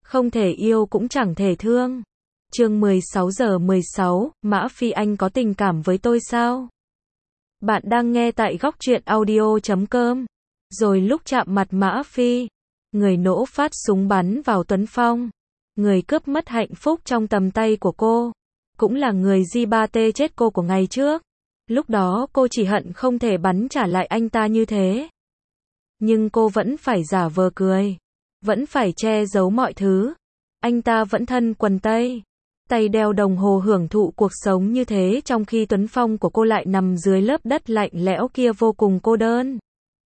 Không thể yêu cũng chẳng thể thương. Chương 16:16, Mã Phi anh có tình cảm với tôi sao? Bạn đang nghe tại góc truyện audio.com. Rồi lúc chạm mặt Mã Phi, người nổ phát súng bắn vào Tuấn Phong. Người cướp mất hạnh phúc trong tầm tay của cô. Cũng là người G3T chết cô của ngày trước. Lúc đó cô chỉ hận không thể bắn trả lại anh ta như thế. Nhưng cô vẫn phải giả vờ cười. Vẫn phải che giấu mọi thứ. Anh ta vẫn thân quần tây. Tay đeo đồng hồ hưởng thụ cuộc sống như thế trong khi Tuấn Phong của cô lại nằm dưới lớp đất lạnh lẽo kia vô cùng cô đơn.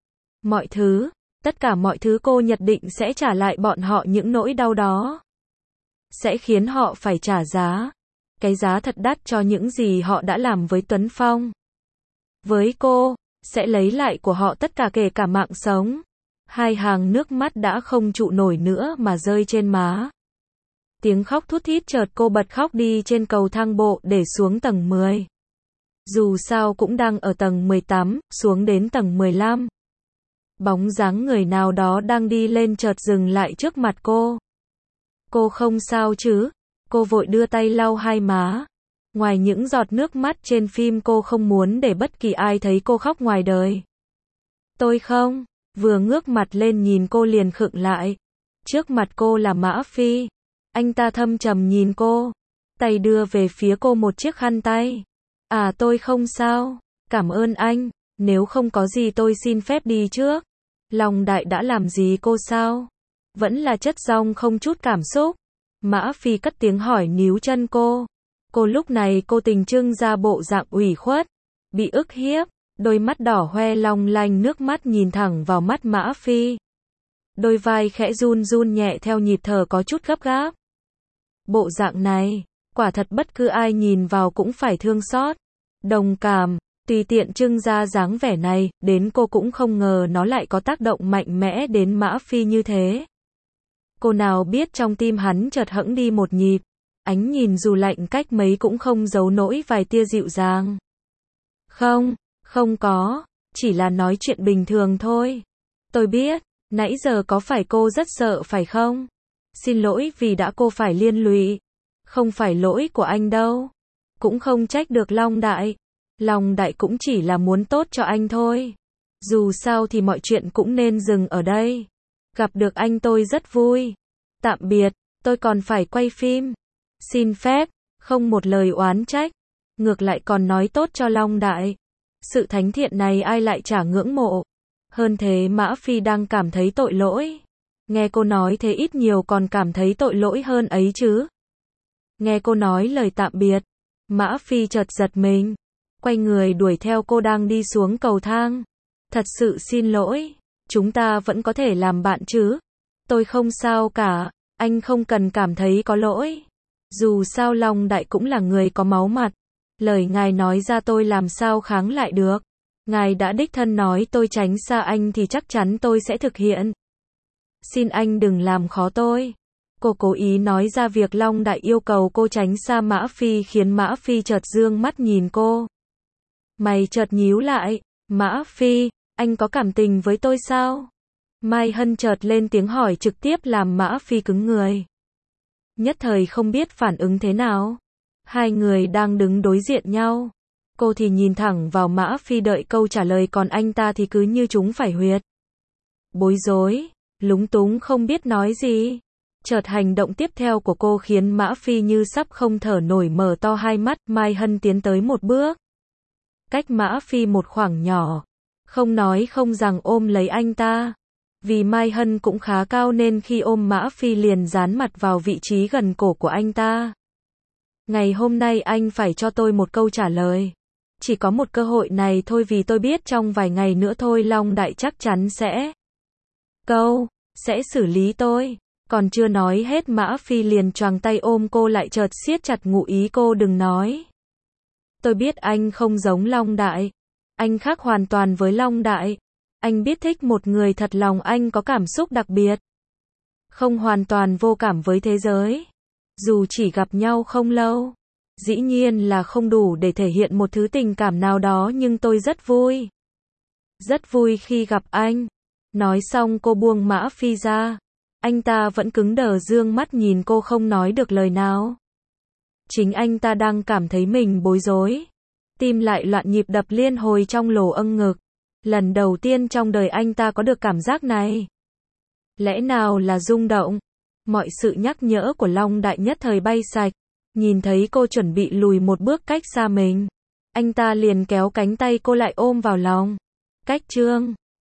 Mọi thứ, tất cả mọi thứ cô nhận định sẽ trả lại bọn họ những nỗi đau đó. Sẽ khiến họ phải trả giá. Cái giá thật đắt cho những gì họ đã làm với Tuấn Phong. Với cô, sẽ lấy lại của họ tất cả kể cả mạng sống. Hai hàng nước mắt đã không trụ nổi nữa mà rơi trên má. Tiếng khóc thút thít chợt cô bật khóc đi trên cầu thang bộ để xuống tầng 10. Dù sao cũng đang ở tầng 18, xuống đến tầng 15. Bóng dáng người nào đó đang đi lên chợt dừng lại trước mặt cô. Cô không sao chứ? Cô vội đưa tay lau hai má. Ngoài những giọt nước mắt trên phim cô không muốn để bất kỳ ai thấy cô khóc ngoài đời. Tôi không. Vừa ngước mặt lên nhìn cô liền khựng lại. Trước mặt cô là Mã Phi. Anh ta thâm trầm nhìn cô. Tay đưa về phía cô một chiếc khăn tay. À tôi không sao. Cảm ơn anh. Nếu không có gì tôi xin phép đi trước. Long Đại đã làm gì cô sao? Vẫn là chất giọng không chút cảm xúc. Mã Phi cất tiếng hỏi níu chân cô. Cô lúc này cô tình trưng ra bộ dạng ủy khuất. Bị ức hiếp. Đôi mắt đỏ hoe long lanh nước mắt nhìn thẳng vào mắt Mã Phi. Đôi vai khẽ run run nhẹ theo nhịp thở có chút gấp gáp. Bộ dạng này, quả thật bất cứ ai nhìn vào cũng phải thương xót, đồng cảm, tùy tiện trưng ra dáng vẻ này, đến cô cũng không ngờ nó lại có tác động mạnh mẽ đến Mã Phi như thế. Cô nào biết trong tim hắn chợt hững đi một nhịp, ánh nhìn dù lạnh cách mấy cũng không giấu nổi vài tia dịu dàng. Không có, chỉ là nói chuyện bình thường thôi. Tôi biết, nãy giờ có phải cô rất sợ phải không? Xin lỗi vì đã cô phải liên lụy. Không phải lỗi của anh đâu. Cũng không trách được Long Đại. Long Đại cũng chỉ là muốn tốt cho anh thôi. Dù sao thì mọi chuyện cũng nên dừng ở đây. Gặp được anh tôi rất vui. Tạm biệt, tôi còn phải quay phim. Xin phép, không một lời oán trách. Ngược lại còn nói tốt cho Long Đại. Sự thánh thiện này ai lại chả ngưỡng mộ. Hơn thế Mã Phi đang cảm thấy tội lỗi. Nghe cô nói thế ít nhiều còn cảm thấy tội lỗi hơn ấy chứ. Nghe cô nói lời tạm biệt, Mã Phi chợt giật mình. Quay người đuổi theo cô đang đi xuống cầu thang. Thật sự xin lỗi, chúng ta vẫn có thể làm bạn chứ. Tôi không sao cả, anh không cần cảm thấy có lỗi. Dù sao Long Đại cũng là người có máu mặt. Lời ngài nói ra tôi làm sao kháng lại được. Ngài đã đích thân nói tôi tránh xa anh thì chắc chắn tôi sẽ thực hiện. Xin anh đừng làm khó tôi. Cô cố ý nói ra việc Long Đại yêu cầu cô tránh xa Mã Phi khiến Mã Phi chợt dương mắt nhìn cô. Mày chợt nhíu lại. Mã Phi, anh có cảm tình với tôi sao? Mai Hân chợt lên tiếng hỏi trực tiếp làm Mã Phi cứng người. Nhất thời không biết phản ứng thế nào. Hai người đang đứng đối diện nhau. Cô thì nhìn thẳng vào Mã Phi đợi câu trả lời còn anh ta thì cứ như chúng phải huyệt. Bối rối, lúng túng không biết nói gì. Chợt hành động tiếp theo của cô khiến Mã Phi như sắp không thở nổi mở to hai mắt. Mai Hân tiến tới một bước. Cách Mã Phi một khoảng nhỏ. Không nói không rằng ôm lấy anh ta. Vì Mai Hân cũng khá cao nên khi ôm Mã Phi liền dán mặt vào vị trí gần cổ của anh ta. Ngày hôm nay anh phải cho tôi một câu trả lời. Chỉ có một cơ hội này thôi vì tôi biết trong vài ngày nữa thôi Long Đại chắc chắn sẽ xử lý tôi. Còn chưa nói hết Mã Phi liền choàng tay ôm cô lại chợt siết chặt ngụ ý cô đừng nói. Tôi biết anh không giống Long Đại. Anh khác hoàn toàn với Long Đại. Anh biết thích một người thật lòng anh có cảm xúc đặc biệt. Không hoàn toàn vô cảm với thế giới. Dù chỉ gặp nhau không lâu. Dĩ nhiên là không đủ để thể hiện một thứ tình cảm nào đó nhưng tôi rất vui. Rất vui khi gặp anh. Nói xong cô buông Mã Phi ra. Anh ta vẫn cứng đờ dương mắt nhìn cô không nói được lời nào. Chính anh ta đang cảm thấy mình bối rối. Tim lại loạn nhịp đập liên hồi trong lỗ âng ngực. Lần đầu tiên trong đời anh ta có được cảm giác này. Lẽ nào là rung động? Mọi sự nhắc nhở của Long Đại nhất thời bay sạch. Nhìn thấy cô chuẩn bị lùi một bước cách xa mình. Anh ta liền kéo cánh tay cô lại ôm vào lòng. Cách Trương.